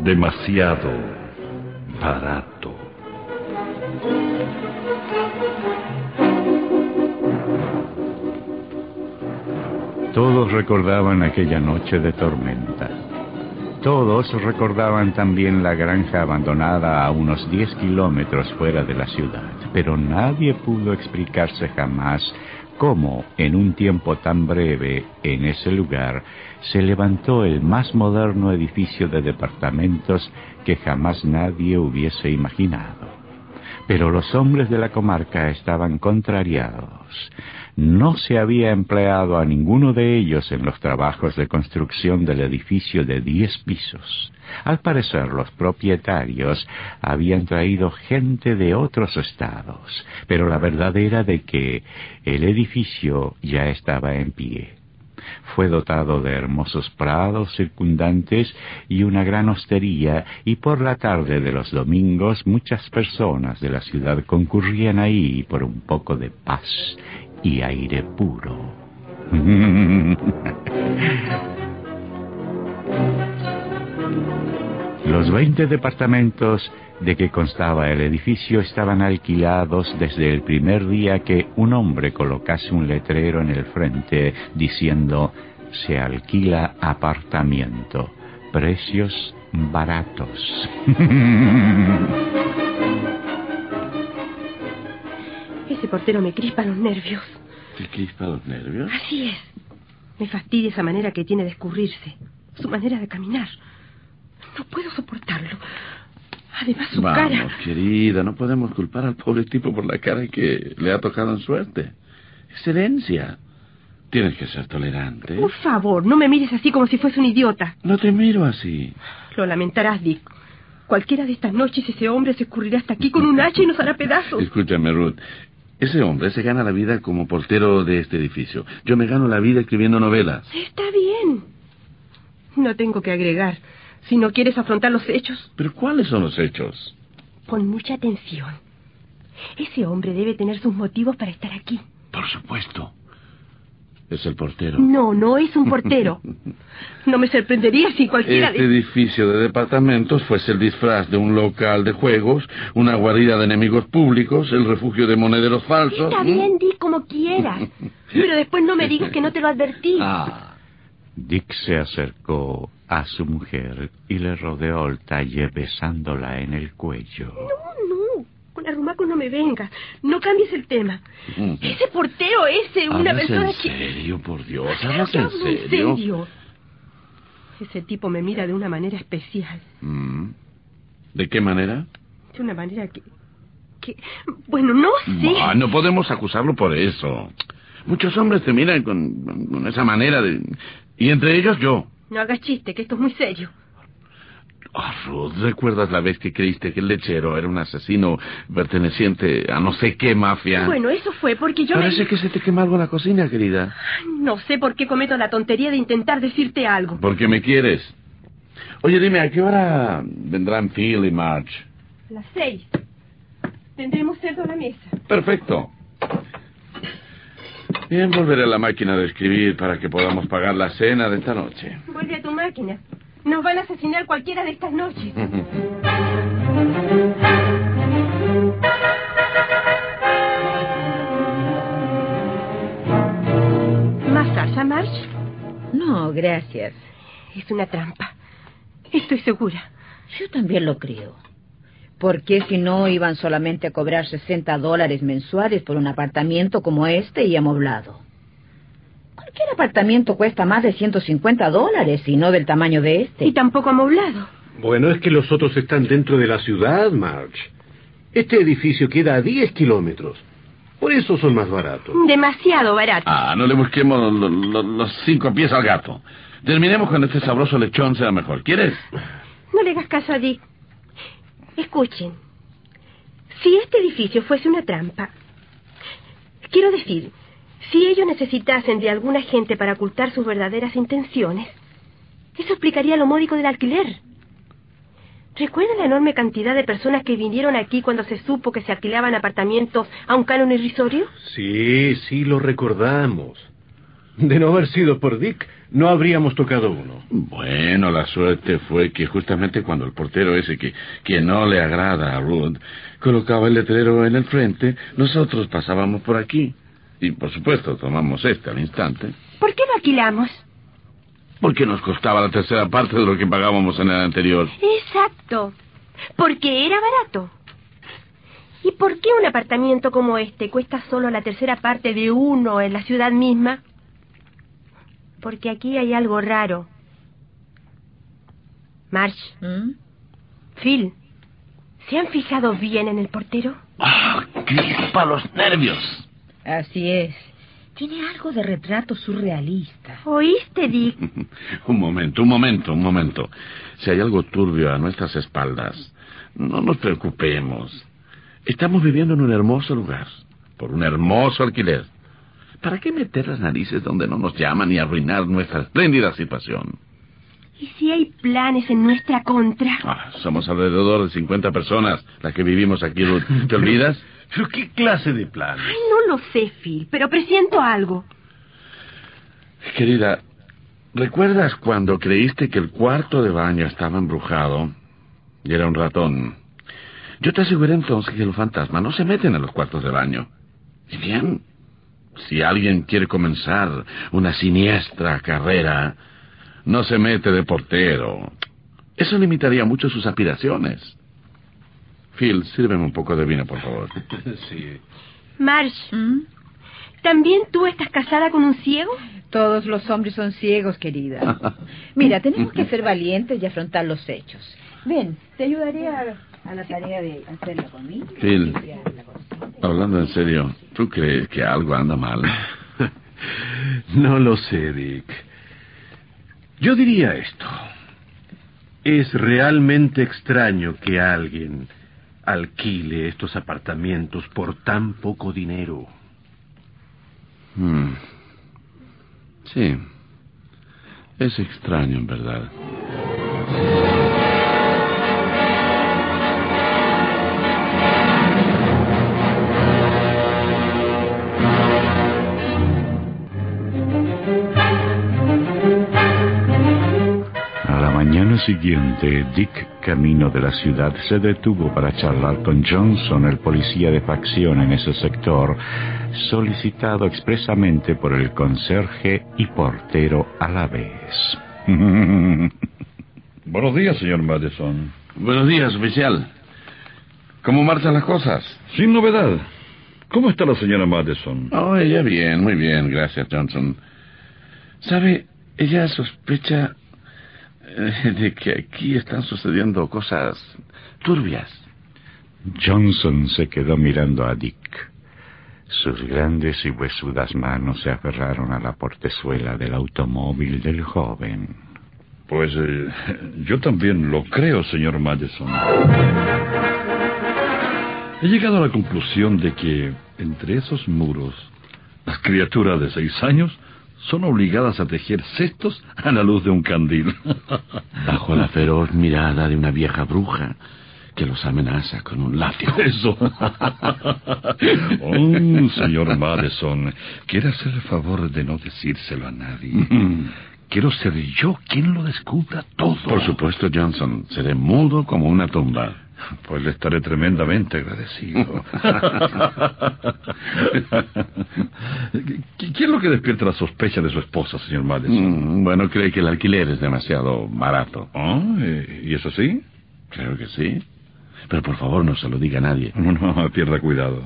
demasiado barato. Todos recordaban aquella noche de tormenta. Todos recordaban también la granja abandonada a unos 10 kilómetros fuera de la ciudad, pero nadie pudo explicarse jamás cómo, en un tiempo tan breve, en ese lugar, se levantó el más moderno edificio de departamentos que jamás nadie hubiese imaginado. Pero los hombres de la comarca estaban contrariados. No se había empleado a ninguno de ellos en los trabajos de construcción del edificio de 10 pisos. Al parecer, los propietarios habían traído gente de otros estados, pero la verdad era de que el edificio ya estaba en pie. Fue dotado de hermosos prados circundantes y una gran hostería, y por la tarde de los domingos muchas personas de la ciudad concurrían ahí por un poco de paz y aire puro. Los 20 departamentos de que constaba el edificio estaban alquilados desde el primer día que un hombre colocase un letrero en el frente diciendo: se alquila apartamento, precios baratos. Ese portero me crispa los nervios. ¿Te crispa los nervios? Así es. Me fastidia esa manera que tiene de escurrirse, su manera de caminar. No puedo soportarlo. Además, su cara... Vamos, querida, no podemos culpar al pobre tipo por la cara que le ha tocado en suerte. Es herencia. Tienes que ser tolerante. Por favor, no me mires así como si fuese un idiota. No te miro así. Lo lamentarás, Dick. Cualquiera de estas noches ese hombre se escurrirá hasta aquí con un hacha y nos hará pedazos. Escúchame, Ruth. Ese hombre se gana la vida como portero de este edificio. Yo me gano la vida escribiendo novelas. Está bien. No tengo que agregar. Si no quieres afrontar los hechos... ¿Pero cuáles son los hechos? Pon mucha atención. Ese hombre debe tener sus motivos para estar aquí. Por supuesto. Es el portero. No, no es un portero. No me sorprendería si cualquiera Este edificio de departamentos fuese el disfraz de un local de juegos, una guarida de enemigos públicos, el refugio de monederos falsos. Está bien, Dick, como quieras. Pero después no me digas que no te lo advertí. Dick se acercó a su mujer y le rodeó el talle besándola en el cuello. No, con arrumacos no me vengas. No cambies el tema. Ese portero una persona ¿En serio, por Dios? ¿Hablas en serio? Ese tipo me mira de una manera especial. ¿De qué manera? De una manera que... Bueno, no sé. No podemos acusarlo por eso. Muchos hombres te miran con esa manera de... Y entre ellos yo. No hagas chiste, que esto es muy serio. Ruth, ¿recuerdas la vez que creíste que el lechero era un asesino perteneciente a no sé qué mafia? Bueno, eso fue porque yo... Parece que se te quema algo en la cocina, querida. No sé por qué cometo la tontería de intentar decirte algo. Porque me quieres. Oye, dime, ¿a qué hora vendrán Phil y Marge? A las 6. Tendremos cerdo a la mesa. Perfecto. Bien, volveré a la máquina de escribir para que podamos pagar la cena de esta noche. Vuelve a tu máquina. Nos van a asesinar cualquiera de estas noches. ¿Más salsa, Marge? No, gracias. Es una trampa. Estoy segura. Yo también lo creo. ¿Por qué si no iban solamente a cobrar $60 mensuales por un apartamento como este y amoblado? Cualquier apartamento cuesta más de $150 y no del tamaño de este. Y tampoco amoblado. Bueno, es que los otros están dentro de la ciudad, Marge. Este edificio queda a 10 kilómetros. Por eso son más baratos. Demasiado barato. No le busquemos los 5 pies al gato. Terminemos con este sabroso lechón, será mejor. ¿Quieres? No le hagas caso a Dick. Escuchen. Si este edificio fuese una trampa... Quiero decir, si ellos necesitasen de alguna gente para ocultar sus verdaderas intenciones, eso explicaría lo módico del alquiler. ¿Recuerdan la enorme cantidad de personas que vinieron aquí cuando se supo que se alquilaban apartamentos a un canon irrisorio? Sí, lo recordamos. De no haber sido por Dick, no habríamos tocado uno. Bueno, la suerte fue que justamente cuando el portero ese que no le agrada a Ruth colocaba el letrero en el frente, nosotros pasábamos por aquí. Y por supuesto tomamos al instante. ¿Por qué lo alquilamos? Porque nos costaba la tercera parte de lo que pagábamos en el anterior. Exacto. Porque era barato. ¿Y por qué un apartamento como este cuesta solo la tercera parte de uno en la ciudad misma? Porque aquí hay algo raro. Marge. Phil, ¿se han fijado bien en el portero? ¡Ah, crispa los nervios! Así es. Tiene algo de retrato surrealista. ¿Oíste, Dick? Un momento. Si hay algo turbio a nuestras espaldas, no nos preocupemos. Estamos viviendo en un hermoso lugar, por un hermoso alquiler. ¿Para qué meter las narices donde no nos llaman y arruinar nuestra espléndida situación? ¿Y si hay planes en nuestra contra? Somos alrededor de 50 personas las que vivimos aquí, Ruth. ¿Te olvidas? ¿Pero qué clase de planes? Ay, no lo sé, Phil, pero presiento algo. Querida, ¿recuerdas cuando creíste que el cuarto de baño estaba embrujado y era un ratón? Yo te aseguré entonces que los fantasmas no se meten en los cuartos de baño. Y bien, si alguien quiere comenzar una siniestra carrera, no se mete de portero. Eso limitaría mucho sus aspiraciones. Phil, sírveme un poco de vino, por favor. Sí. Marge, ¿también tú estás casada con un ciego? Todos los hombres son ciegos, querida. Mira, tenemos que ser valientes y afrontar los hechos. Ven, te ayudaré a la tarea de hacer la comida. Phil, hablando en serio, ¿tú crees que algo anda mal? No lo sé, Dick. Yo diría esto. Es realmente extraño que alguien alquile estos apartamentos por tan poco dinero. Sí. Es extraño, en verdad. Mañana siguiente, Dick, camino de la ciudad, se detuvo para charlar con Johnson, el policía de facción en ese sector, solicitado expresamente por el conserje y portero a la vez. Buenos días, señor Madison. Buenos días, oficial. ¿Cómo marchan las cosas? Sin novedad. ¿Cómo está la señora Madison? Oh, ella bien, muy bien, gracias, Johnson. ¿Sabe? Ella sospecha de que aquí están sucediendo cosas turbias. Johnson se quedó mirando a Dick. Sus grandes y huesudas manos se aferraron a la portezuela del automóvil del joven. Pues yo también lo creo, señor Madison. He llegado a la conclusión de que entre esos muros, las criaturas de 6 años son obligadas a tejer cestos a la luz de un candil. Bajo la feroz mirada de una vieja bruja que los amenaza con un látigo. Eso. Señor Madison, quiere hacer el favor de no decírselo a nadie. Quiero ser yo quien lo descubra todo. Por supuesto, Johnson. Seré mudo como una tumba. Pues le estaré tremendamente agradecido. ¿Qué es lo que despierta la sospecha de su esposa, señor Madison? Bueno, cree que el alquiler es demasiado barato. ¿Y eso sí? Creo que sí. Pero por favor, no se lo diga a nadie. No, pierda cuidado.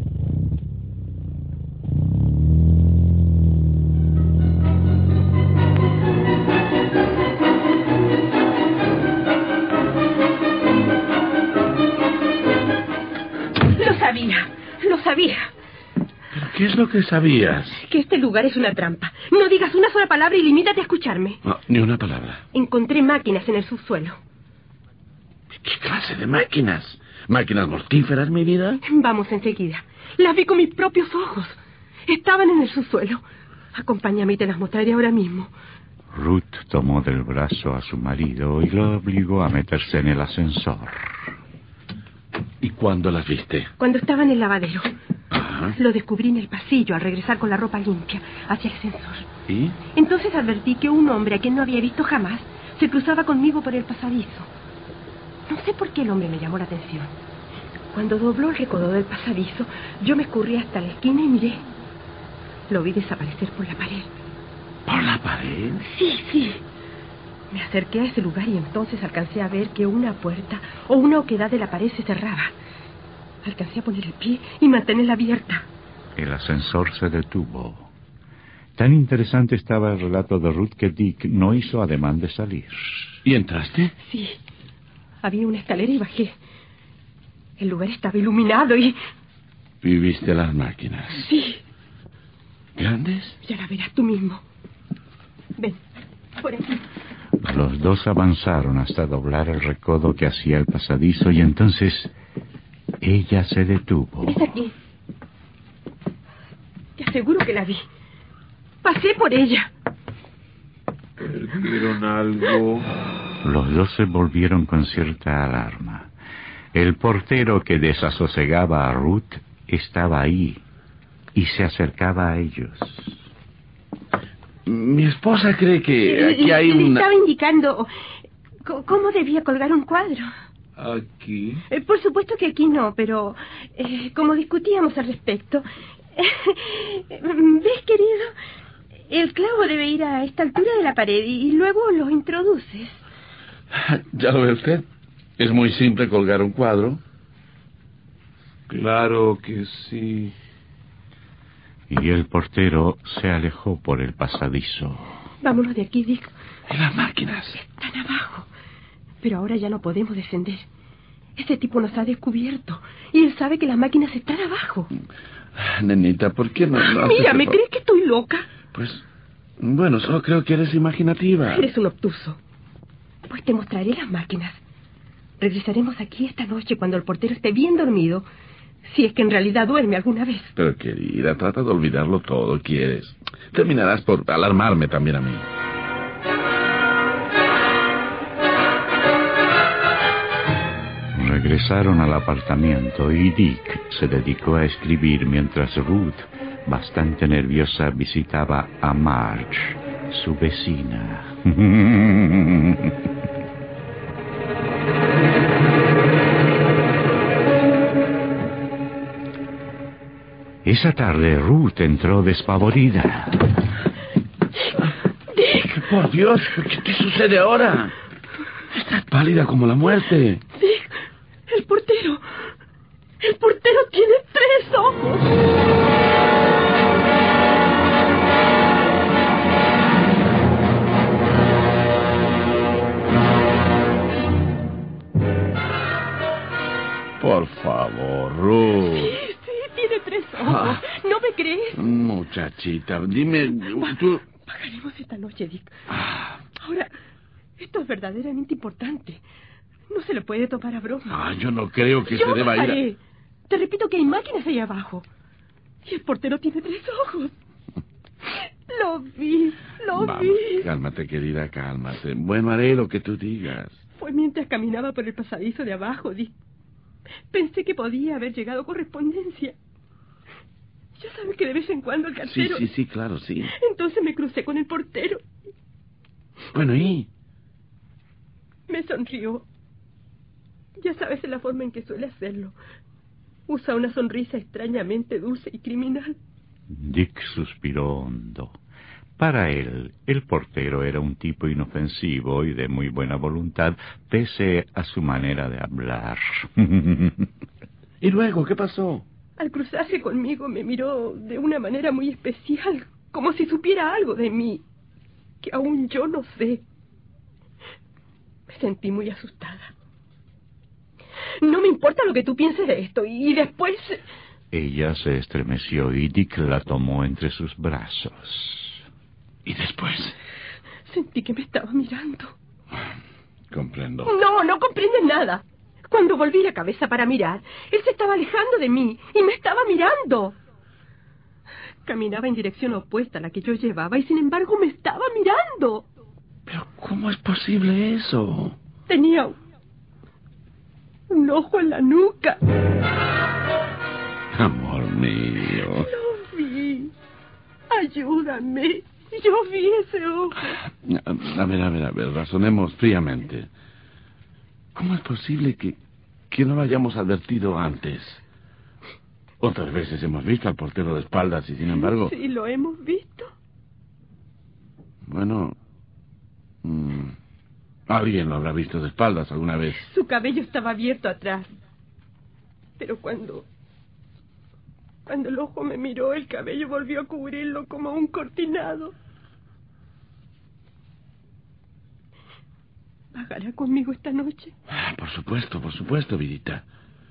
Lo sabía. ¿Pero qué es lo que sabías? Que este lugar es una trampa. No digas una sola palabra y limítate a escucharme. No, ni una palabra. Encontré máquinas en el subsuelo. ¿Qué clase de máquinas? ¿Máquinas mortíferas, mi vida? Vamos enseguida. Las vi con mis propios ojos. Estaban en el subsuelo. Acompáñame y te las mostraré ahora mismo. Ruth tomó del brazo a su marido y lo obligó a meterse en el ascensor. ¿Y cuándo las viste? Cuando estaba en el lavadero. Ajá. Lo descubrí en el pasillo al regresar con la ropa limpia hacia el ascensor. ¿Y? Entonces advertí que un hombre a quien no había visto jamás se cruzaba conmigo por el pasadizo. No sé por qué el hombre me llamó la atención. Cuando dobló el recodo del pasadizo, yo me escurrí hasta la esquina y miré. Lo vi desaparecer por la pared. ¿Por la pared? Sí. Me acerqué a ese lugar y entonces alcancé a ver que una puerta o una oquedad de la pared se cerraba. Alcancé a poner el pie y mantenerla abierta. El ascensor se detuvo. Tan interesante estaba el relato de Ruth que Dick no hizo ademán de salir. ¿Y entraste? Sí. Había una escalera y bajé. El lugar estaba iluminado y... ¿Y viste las máquinas? Sí. ¿Grandes? Ya la verás tú mismo. Ven, por aquí. Los dos avanzaron hasta doblar el recodo que hacía el pasadizo y entonces ella se detuvo. Es aquí. Te aseguro que la vi. Pasé por ella. ¿Perdieron algo? Los dos se volvieron con cierta alarma. El portero que desasosegaba a Ruth estaba ahí y se acercaba a ellos. Mi esposa cree que aquí hay Le una... estaba indicando cómo debía colgar un cuadro. ¿Aquí? Por supuesto que aquí no, pero como discutíamos al respecto... ¿Ves, querido? El clavo debe ir a esta altura de la pared y luego lo introduces. ¿Ya lo ve usted? Es muy simple colgar un cuadro. Claro que sí. Y el portero se alejó por el pasadizo. Vámonos de aquí, Dick. ¿Y las máquinas? Están abajo. Pero ahora ya no podemos descender. Ese tipo nos ha descubierto. Y él sabe que las máquinas están abajo. Nenita, ¿por qué no haces Mira, ¿me eso? crees que estoy loca? Pues, bueno, solo creo que eres imaginativa. Eres un obtuso. Pues te mostraré las máquinas. Regresaremos aquí esta noche cuando el portero esté bien dormido. Si es que en realidad duerme alguna vez. Pero, querida, trata de olvidarlo todo, ¿quieres? Terminarás por alarmarme también a mí. Regresaron al apartamento y Dick se dedicó a escribir mientras Ruth, bastante nerviosa, visitaba a Marge, su vecina. Esa tarde Ruth entró despavorida. Dick, por Dios, ¿qué te sucede ahora? Estás pálida como la muerte. Dick, el portero. El portero tiene 3 ojos. Por favor, Ruth. Sí, tiene 3 ojos. ¿No me crees? Muchachita, dime, tú... Pagaremos esta noche, Dick. Ahora, esto es verdaderamente importante. No se le puede tomar a broma. Yo no creo que Yo se deba ir pagaré. Te repito que hay máquinas ahí abajo. Y el portero tiene 3 ojos. Lo vi. Vamos, cálmate, querida, cálmate. Bueno, haré lo que tú digas. Fue mientras caminaba por el pasadizo de abajo, Dick. Pensé que podía haber llegado correspondencia. Ya sabes que de vez en cuando el cartero... Sí, claro, sí. Entonces me crucé con el portero. Bueno, ¿y? Me sonrió. Ya sabes la forma en que suele hacerlo. Usa una sonrisa extrañamente dulce y criminal. Dick suspiró hondo. Para él, el portero era un tipo inofensivo y de muy buena voluntad, pese a su manera de hablar. ¿Y luego qué pasó? Al cruzarse conmigo me miró de una manera muy especial, como si supiera algo de mí, que aún yo no sé. Me sentí muy asustada. No me importa lo que tú pienses de esto, y después... Ella se estremeció y Dick la tomó entre sus brazos. ¿Y después? Sentí que me estaba mirando. Comprendo. No comprendes nada. Cuando volví la cabeza para mirar, él se estaba alejando de mí y me estaba mirando. Caminaba en dirección opuesta a la que yo llevaba y sin embargo me estaba mirando. ¿Pero cómo es posible eso? Tenía un ojo en la nuca. Amor mío. Lo vi. Ayúdame. Yo vi ese ojo. A ver, razonemos fríamente. ¿Cómo es posible que no lo hayamos advertido antes? Otras veces hemos visto al portero de espaldas y sin embargo... Sí, lo hemos visto. Bueno... alguien lo habrá visto de espaldas alguna vez. Su cabello estaba abierto atrás. Pero cuando el ojo me miró, el cabello volvió a cubrirlo como un cortinado. ¿Bajará conmigo esta noche? Por supuesto, vidita.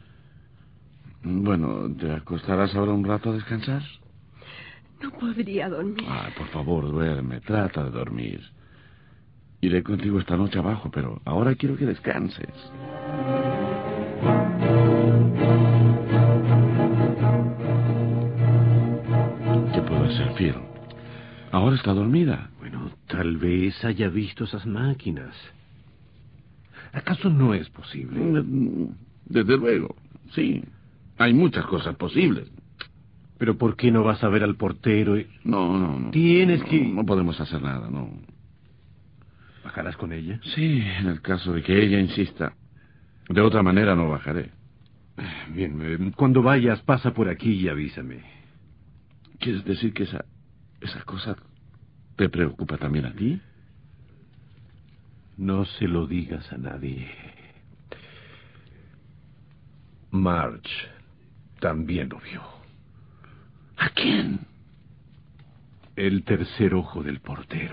Bueno, ¿te acostarás ahora un rato a descansar? No podría dormir. Por favor, duerme, trata de dormir. Iré contigo esta noche abajo, pero ahora quiero que descanses. ¿Qué puedo hacer, Phil? Ahora está dormida. Bueno, tal vez haya visto esas máquinas. ¿Acaso no es posible? Desde luego, sí. Hay muchas cosas posibles. ¿Pero por qué no vas a ver al portero? No. Tienes que... No podemos hacer nada, no. ¿Bajarás con ella? Sí, en el caso de que ella insista. De otra manera no bajaré. Bien, cuando vayas, pasa por aquí y avísame. ¿Quieres decir que esa cosa te preocupa también a ti? No se lo digas a nadie. Marge también lo vio. ¿A quién? El tercer ojo del portero.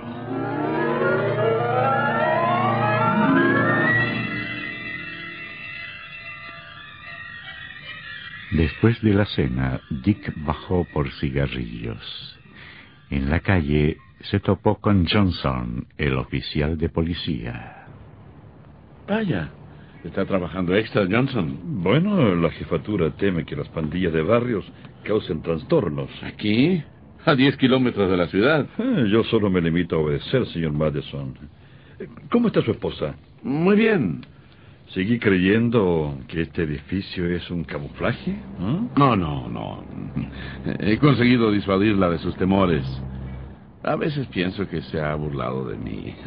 Después de la cena, Dick bajó por cigarrillos. En la calle se topó con Johnson, el oficial de policía. Vaya, ¿está trabajando extra, Johnson? Bueno, la jefatura teme que las pandillas de barrios causen trastornos. ¿Aquí? A 10 kilómetros de la ciudad. Yo solo me limito a obedecer, señor Madison. ¿Cómo está su esposa? Muy bien. ¿Sigue creyendo que este edificio es un camuflaje? ¿Eh? No. He conseguido disuadirla de sus temores. A veces pienso que se ha burlado de mí.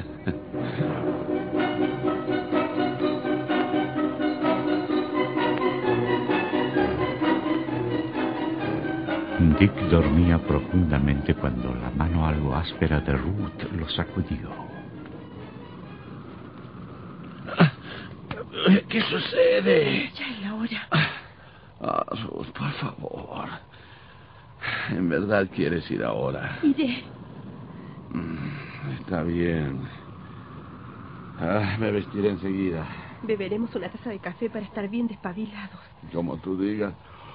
Dick dormía profundamente cuando la mano algo áspera de Ruth lo sacudió. ¿Qué sucede? Ya es la hora. Ruth, por favor. ¿En verdad quieres ir ahora? Iré. Está bien. Me vestiré enseguida. Beberemos una taza de café para estar bien despabilados. Como tú digas.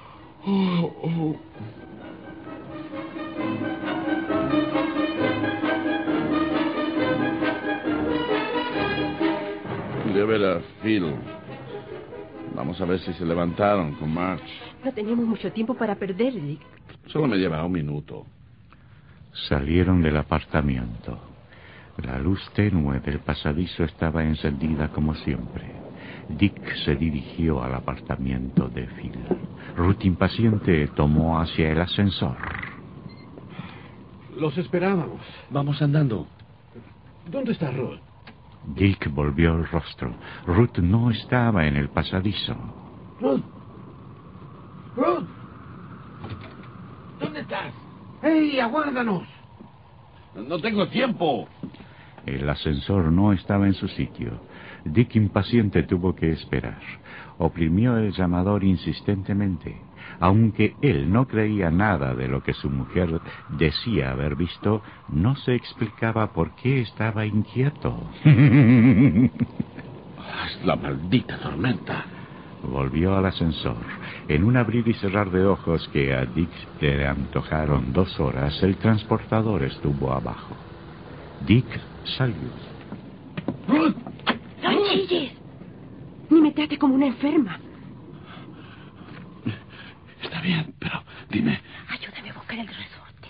De veras, Phil. Vamos a ver si se levantaron con Marge. No tenemos mucho tiempo para perder, Dick. Solo me llevará un minuto. Salieron del apartamento. La luz tenue del pasadizo estaba encendida como siempre. Dick se dirigió al apartamento de Phil. Ruth, impaciente, tomó hacia el ascensor. Los esperábamos. Vamos andando. ¿Dónde está Ruth? Dick volvió el rostro. Ruth no estaba en el pasadizo. Ruth. ¿Dónde estás? ¡Hey, aguárdanos! No tengo tiempo. El ascensor no estaba en su sitio. Dick, impaciente, tuvo que esperar. Oprimió el llamador insistentemente. Aunque él no creía nada de lo que su mujer decía haber visto, no se explicaba por qué estaba inquieto. Es la maldita tormenta. Volvió al ascensor. En un abrir y cerrar de ojos que a Dick le antojaron 2 horas, el transportador estuvo abajo. Dick salió. ¡Ruth! ¡No chilles! Ni me trate como una enferma. Está bien, pero dime... Ayúdame a buscar el resorte.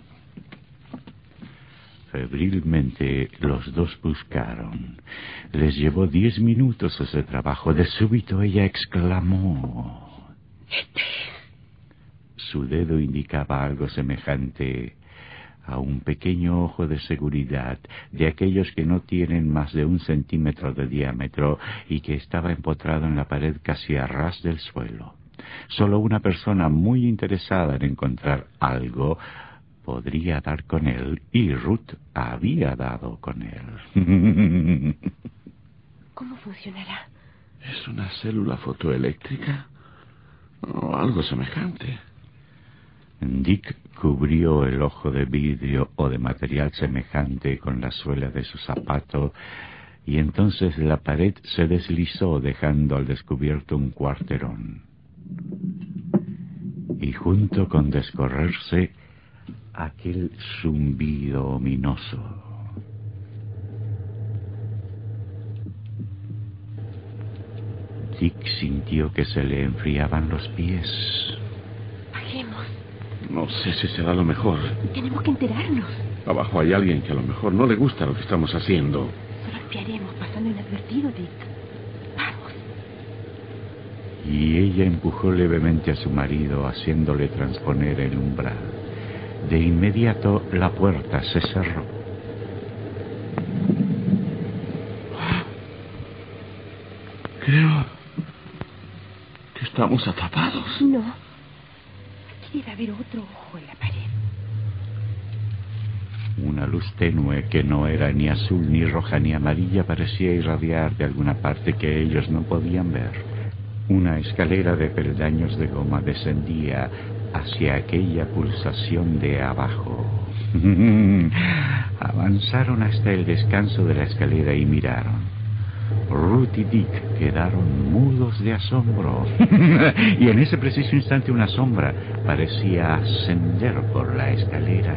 Febrilmente los dos buscaron. Les llevó 10 minutos ese trabajo. De súbito ella exclamó: Su dedo indicaba algo semejante a un pequeño ojo de seguridad, de aquellos que no tienen más de 1 centímetro de diámetro y que estaba empotrado en la pared casi a ras del suelo. Solo una persona muy interesada en encontrar algo podría dar con él, y Ruth había dado con él. ¿Cómo funcionará? ¿Es una célula fotoeléctrica? O algo semejante. Dick cubrió el ojo de vidrio o de material semejante con la suela de su zapato, y entonces la pared se deslizó dejando al descubierto un cuarterón. Y junto con descorrerse, aquel zumbido ominoso. Dick sintió que se le enfriaban los pies. Bajemos. No sé si será lo mejor. Tenemos que enterarnos. Abajo hay alguien que a lo mejor no le gusta lo que estamos haciendo. Solo espiaremos pasando inadvertido, Dick. Vamos. Y ella empujó levemente a su marido, haciéndole transponer el umbral. De inmediato la puerta se cerró. Creo que estamos atrapados. No. Aquí debe haber otro ojo en la pared. Una luz tenue que no era ni azul, ni roja, ni amarilla parecía irradiar de alguna parte que ellos no podían ver. Una escalera de peldaños de goma descendía hacia aquella pulsación de abajo. Avanzaron hasta el descanso de la escalera y miraron. Ruth y Dick quedaron mudos de asombro. Y en ese preciso instante una sombra parecía ascender por la escalera.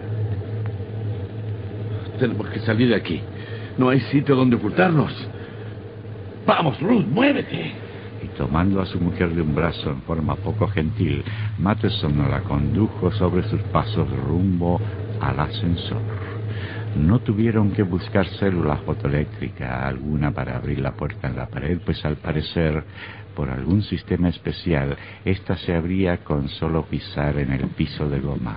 Tenemos que salir de aquí. No hay sitio donde ocultarnos. Vamos, Ruth, muévete. Y tomando a su mujer de un brazo en forma poco gentil, Matheson la condujo sobre sus pasos rumbo al ascensor. No tuvieron que buscar célula fotoeléctrica alguna para abrir la puerta en la pared, pues al parecer, por algún sistema especial, ésta se abría con solo pisar en el piso de goma.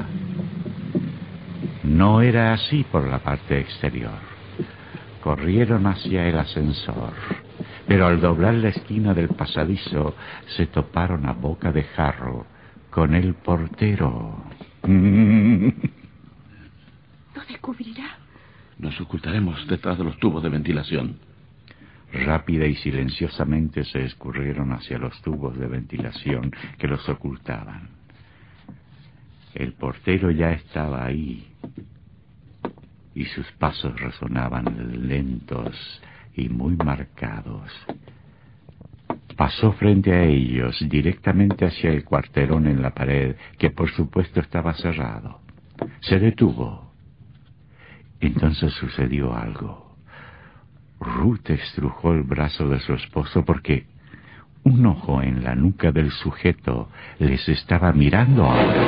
No era así por la parte exterior. Corrieron hacia el ascensor, pero al doblar la esquina del pasadizo se toparon a boca de jarro con el portero. ¿Nos descubrirá? Nos ocultaremos detrás de los tubos de ventilación. Rápida y silenciosamente se escurrieron hacia los tubos de ventilación que los ocultaban. El portero ya estaba ahí, y sus pasos resonaban lentos y muy marcados. Pasó frente a ellos, directamente hacia el cuarterón en la pared, que por supuesto estaba cerrado. Se detuvo. Entonces sucedió algo. Ruth estrujó el brazo de su esposo porque un ojo en la nuca del sujeto les estaba mirando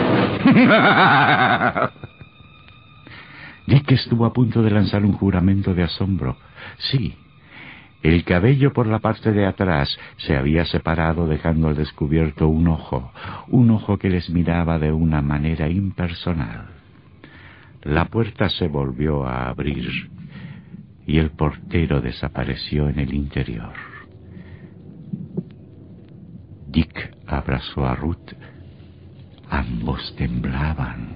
ahora. Dick estuvo a punto de lanzar un juramento de asombro. Sí, el cabello por la parte de atrás se había separado, dejando al descubierto un ojo que les miraba de una manera impersonal. La puerta se volvió a abrir y el portero desapareció en el interior. Dick abrazó a Ruth. Ambos temblaban.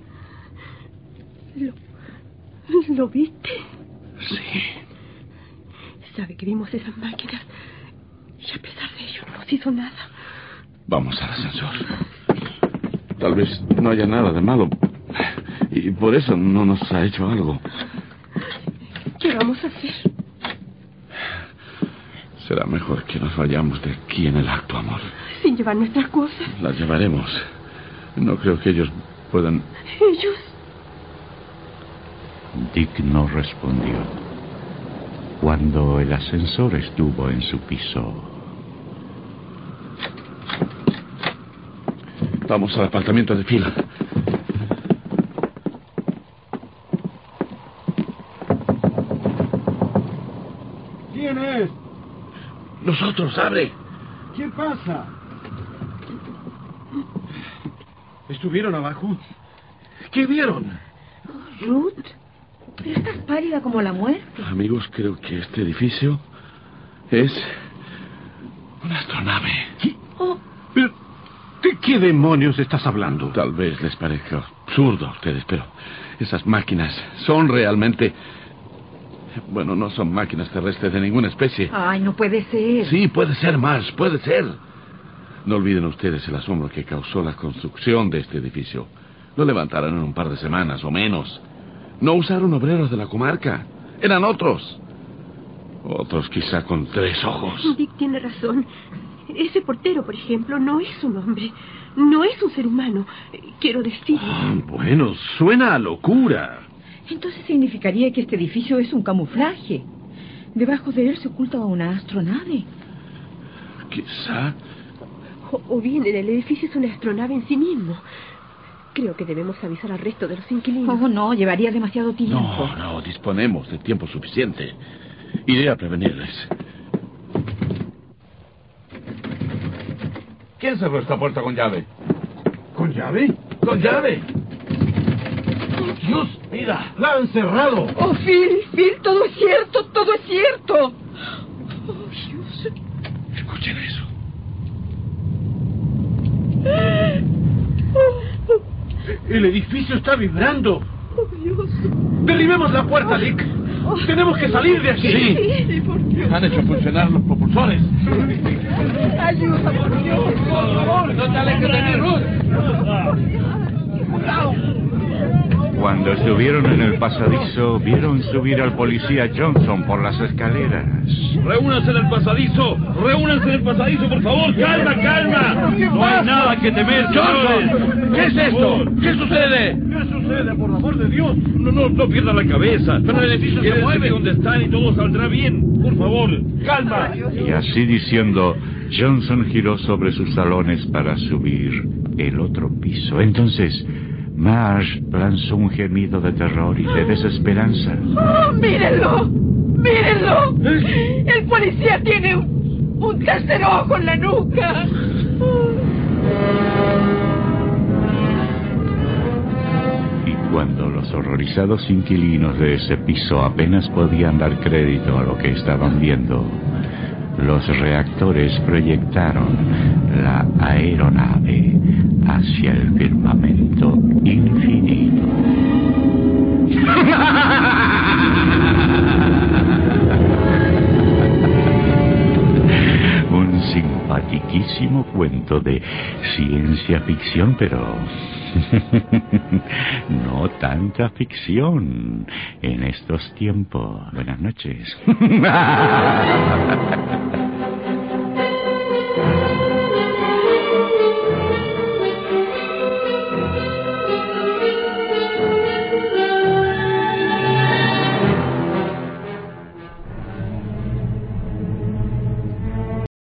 ¿Lo viste? Sí. Sabe que vimos esas máquinas y a pesar de ello no nos hizo nada. Vamos al ascensor. Tal vez no haya nada de malo y por eso no nos ha hecho algo. ¿Qué vamos a hacer? Será mejor que nos vayamos de aquí en el acto, amor. Sin llevar nuestras cosas. Las llevaremos. No creo que ellos puedan... ¿Ellos? Dick no respondió. Cuando el ascensor estuvo en su piso... Vamos al apartamento de fila. ¿Quién es? Nosotros, abre. ¿Qué pasa? ¿Estuvieron abajo? ¿Qué vieron? Ruth, pero estás pálida como la muerte. Amigos, creo que este edificio es una astronave. ¿Qué? Pero, ¿de qué demonios estás hablando? Tal vez les parezca absurdo a ustedes, pero esas máquinas son realmente... Bueno, no son máquinas terrestres de ninguna especie. Ay, no puede ser. Sí, puede ser más, puede ser. No olviden ustedes el asombro que causó la construcción de este edificio. Lo levantaron en un par de semanas o menos. No usaron obreros de la comarca. Eran otros. Otros quizá con 3 ojos. Dick tiene razón. Ese portero, por ejemplo, no es un hombre. No es un ser humano. Quiero decir... Bueno, suena a locura. Entonces significaría que este edificio es un camuflaje. Debajo de él se oculta una astronave. Quizá... O bien el edificio es una astronave en sí mismo. Creo que debemos avisar al resto de los inquilinos. Oh, no, llevaría demasiado tiempo. No, disponemos de tiempo suficiente. Iré a prevenirles. ¿Quién cerró esta puerta con llave? ¿Con llave? ¡Con llave! ¡Dios, mira! ¡La han cerrado! Oh, Phil, todo es cierto, todo es cierto. Oh, Dios. Escuchen eso. El edificio está vibrando. Oh, Dios. Derribemos la puerta, Dick. Tenemos que salir de aquí. Sí. Por Dios. Han hecho funcionar los propulsores. Ayuda, por Dios, por favor. No te alejes de mí, Ruth. Cuando estuvieron en el pasadizo, vieron subir al policía Johnson por las escaleras. Reúnanse en el pasadizo. Reúnanse en el pasadizo, por favor. Calma, calma. No hay nada que temer, señores. ¿Qué es esto? ¿Qué sucede? ¿Qué sucede, por amor de Dios? No pierdan la cabeza. Pero el edificio se mueve. Donde están y todo saldrá bien. Por favor, calma. Y así diciendo, Johnson giró sobre sus talones para subir el otro piso. Entonces, Marge lanzó un gemido de terror y de desesperanza. ¡Oh, mírenlo! ¡Mírenlo! El policía tiene un tercer ojo en la nuca. Y cuando los horrorizados inquilinos de ese piso apenas podían dar crédito a lo que estaban viendo, los reactores proyectaron la aeronave hacia el firmamento infinito. Un simpatiquísimo cuento de ciencia ficción, pero no tanta ficción en estos tiempos. Buenas noches.